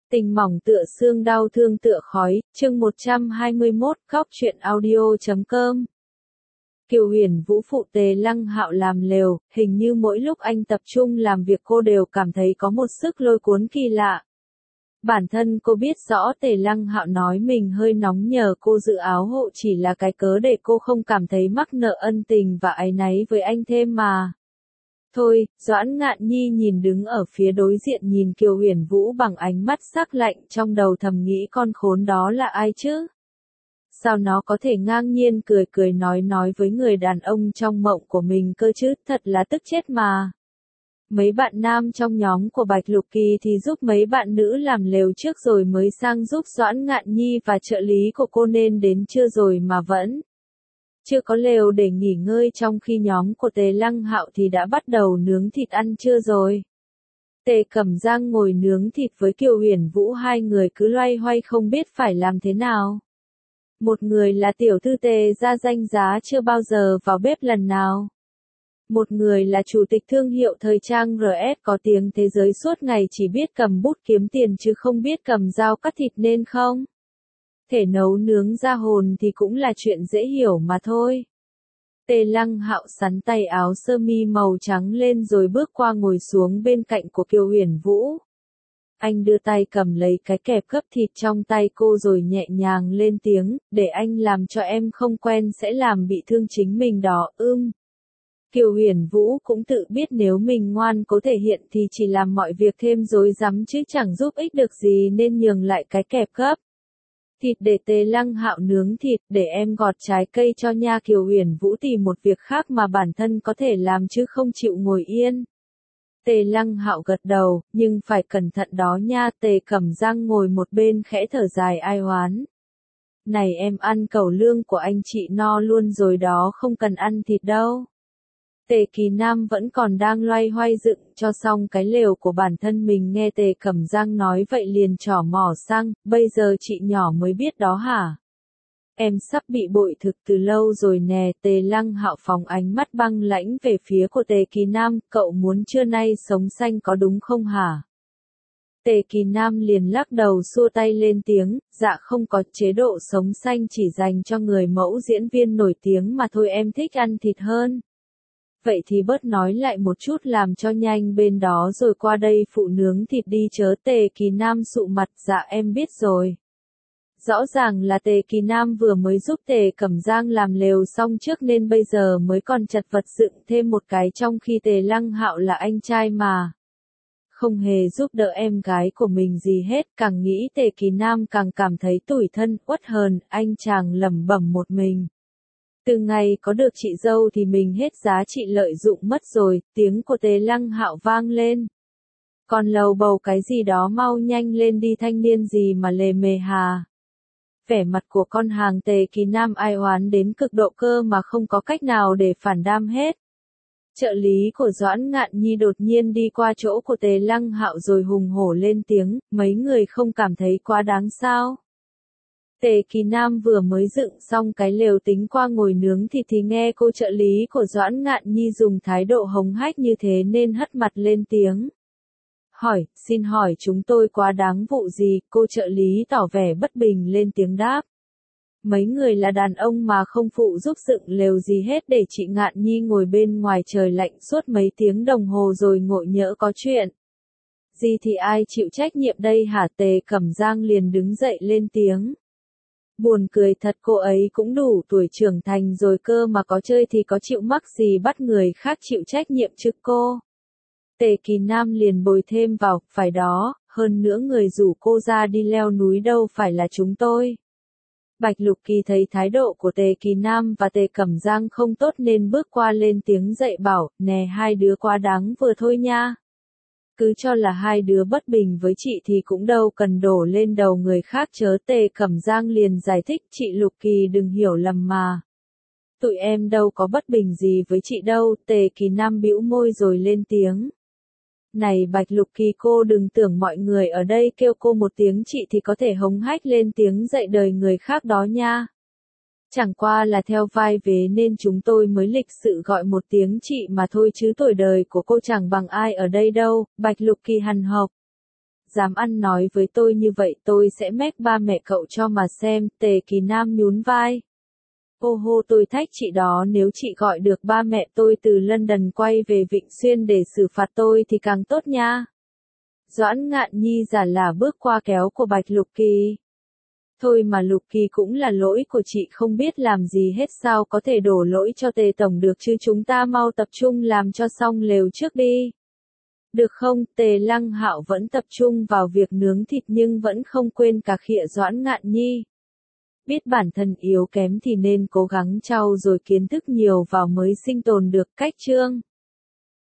Tình mỏng tựa xương đau thương tựa khói, chương 121, khóc chuyện audio.com. Kiều Huyền Vũ phụ Tề Lăng Hạo làm lều, hình như mỗi lúc anh tập trung làm việc cô đều cảm thấy có một sức lôi cuốn kỳ lạ. Bản thân cô biết rõ Tề Lăng Hạo nói mình hơi nóng nhờ cô giữ áo hộ chỉ là cái cớ để cô không cảm thấy mắc nợ ân tình và áy náy với anh thêm mà. Thôi, Doãn Ngạn Nhi nhìn đứng ở phía đối diện nhìn Kiều Huyền Vũ bằng ánh mắt sắc lạnh trong đầu thầm nghĩ con khốn đó là ai chứ? Sao nó có thể ngang nhiên cười cười nói với người đàn ông trong mộng của mình cơ chứ, thật là tức chết mà. Mấy bạn nam trong nhóm của Bạch Lục Kỳ thì giúp mấy bạn nữ làm lều trước rồi mới sang giúp Doãn Ngạn Nhi và trợ lý của cô nên đến trưa rồi mà vẫn chưa có lều để nghỉ ngơi, trong khi nhóm của Tề Lăng Hạo thì đã bắt đầu nướng thịt ăn trưa rồi. Tề Cẩm Giang ngồi nướng thịt với Kiều Huyền Vũ, hai người cứ loay hoay không biết phải làm thế nào. Một người là tiểu thư Tề gia danh giá chưa bao giờ vào bếp lần nào. Một người là chủ tịch thương hiệu thời trang RS có tiếng thế giới suốt ngày chỉ biết cầm bút kiếm tiền chứ không biết cầm dao cắt thịt nên không thể nấu nướng ra hồn thì cũng là chuyện dễ hiểu mà thôi. Tề Lăng Hạo xắn tay áo sơ mi màu trắng lên rồi bước qua ngồi xuống bên cạnh của Kiều Huyền Vũ. Anh đưa tay cầm lấy cái kẹp gấp thịt trong tay cô rồi nhẹ nhàng lên tiếng, để anh làm cho em không quen sẽ làm bị thương chính mình đó, Kiều Huyền Vũ cũng tự biết nếu mình ngoan cố thể hiện thì chỉ làm mọi việc thêm rối rắm chứ chẳng giúp ích được gì nên nhường lại cái kẹp gấp thịt để Tề Lăng Hạo nướng thịt, để em gọt trái cây cho nha. Kiều Huyền Vũ tìm một việc khác mà bản thân có thể làm chứ không chịu ngồi yên. Tề Lăng Hạo gật đầu, nhưng phải cẩn thận đó nha. Tề Cẩm Giang ngồi một bên khẽ thở dài ai oán. Này em ăn cẩu lương của anh chị no luôn rồi đó, không cần ăn thịt đâu. Tề Kỳ Nam vẫn còn đang loay hoay dựng cho xong cái lều của bản thân mình, nghe Tề Cẩm Giang nói vậy liền trỏ mỏ sang, bây giờ chị nhỏ mới biết đó hả? Em sắp bị bội thực từ lâu rồi nè. Tề Lăng Hạo phóng ánh mắt băng lãnh về phía của Tề Kỳ Nam, cậu muốn trưa nay sống xanh có đúng không hả? Tề Kỳ Nam liền lắc đầu xua tay lên tiếng, dạ không có, chế độ sống xanh chỉ dành cho người mẫu diễn viên nổi tiếng mà thôi, em thích ăn thịt hơn. Vậy thì bớt nói lại một chút làm cho nhanh bên đó rồi qua đây phụ nướng thịt đi chớ. Tề Kỳ Nam sụ mặt, dạ em biết rồi. Rõ ràng là Tề Kỳ Nam vừa mới giúp Tề Cẩm Giang làm lều xong trước nên bây giờ mới còn chật vật dựng thêm một cái, trong khi Tề Lăng Hạo là anh trai mà không hề giúp đỡ em gái của mình gì hết. Càng nghĩ Tề Kỳ Nam càng cảm thấy tủi thân, uất hờn, anh chàng lẩm bẩm một mình. Từ ngày có được chị dâu thì mình hết giá trị lợi dụng mất rồi. Tiếng của Tề Lăng Hạo vang lên. Còn lầu bầu cái gì đó, mau nhanh lên đi, thanh niên gì mà lề mề hà. Vẻ mặt của con hàng Tề Kỳ Nam ai oán đến cực độ cơ mà không có cách nào để phản đam hết. Trợ lý của Doãn Ngạn Nhi đột nhiên đi qua chỗ của Tề Lăng Hạo rồi hùng hổ lên tiếng, mấy người không cảm thấy quá đáng sao? Tề Kỳ Nam vừa mới dựng xong cái lều tính qua ngồi nướng thịt thì nghe cô trợ lý của Doãn Ngạn Nhi dùng thái độ hống hách như thế nên hất mặt lên tiếng. Hỏi, xin hỏi chúng tôi quá đáng vụ gì? Cô trợ lý tỏ vẻ bất bình lên tiếng đáp. Mấy người là đàn ông mà không phụ giúp dựng lều gì hết, để chị Ngạn Nhi ngồi bên ngoài trời lạnh suốt mấy tiếng đồng hồ rồi ngộ nhỡ có chuyện gì thì ai chịu trách nhiệm đây hả? Tề Cẩm Giang liền đứng dậy lên tiếng. Buồn cười thật, cô ấy cũng đủ tuổi trưởng thành rồi cơ mà có chơi thì có chịu mắc gì bắt người khác chịu trách nhiệm chứ cô. Tề Kỳ Nam liền bồi thêm vào, phải đó, hơn nữa người rủ cô ra đi leo núi đâu phải là chúng tôi. Bạch Lục Kỳ thấy thái độ của Tề Kỳ Nam và Tề Cẩm Giang không tốt nên bước qua lên tiếng dạy bảo, nè hai đứa quá đáng vừa thôi nha. Cứ cho là hai đứa bất bình với chị thì cũng đâu cần đổ lên đầu người khác chớ. Tề Cẩm Giang liền giải thích, chị Lục Kỳ đừng hiểu lầm mà. Tụi em đâu có bất bình gì với chị đâu. Tề Kỳ Nam bĩu môi rồi lên tiếng. Này Bạch Lục Kỳ, cô đừng tưởng mọi người ở đây kêu cô một tiếng chị thì có thể hống hách lên tiếng dạy đời người khác đó nha. Chẳng qua là theo vai vế nên chúng tôi mới lịch sự gọi một tiếng chị mà thôi chứ tuổi đời của cô chẳng bằng ai ở đây đâu. Bạch Lục Kỳ hằn học. dám ăn nói với tôi như vậy tôi sẽ mách ba mẹ cậu cho mà xem, Tề Kỳ Nam nhún vai. Ô hô tôi thách chị đó nếu chị gọi được ba mẹ tôi từ London quay về Vịnh Xuyên để xử phạt tôi thì càng tốt nha. Doãn Ngạn Nhi giả là bước qua kéo của Bạch Lục Kỳ. Thôi mà Lục Kỳ cũng là lỗi của chị không biết làm gì hết sao có thể đổ lỗi cho Tề Tổng được chứ chúng ta mau tập trung làm cho xong lều trước đi. Được không, Tề Lăng Hạo vẫn tập trung vào việc nướng thịt nhưng vẫn không quên cà khịa Doãn Ngạn Nhi. Biết bản thân yếu kém thì nên cố gắng trau dồi kiến thức nhiều vào mới sinh tồn được cách chương.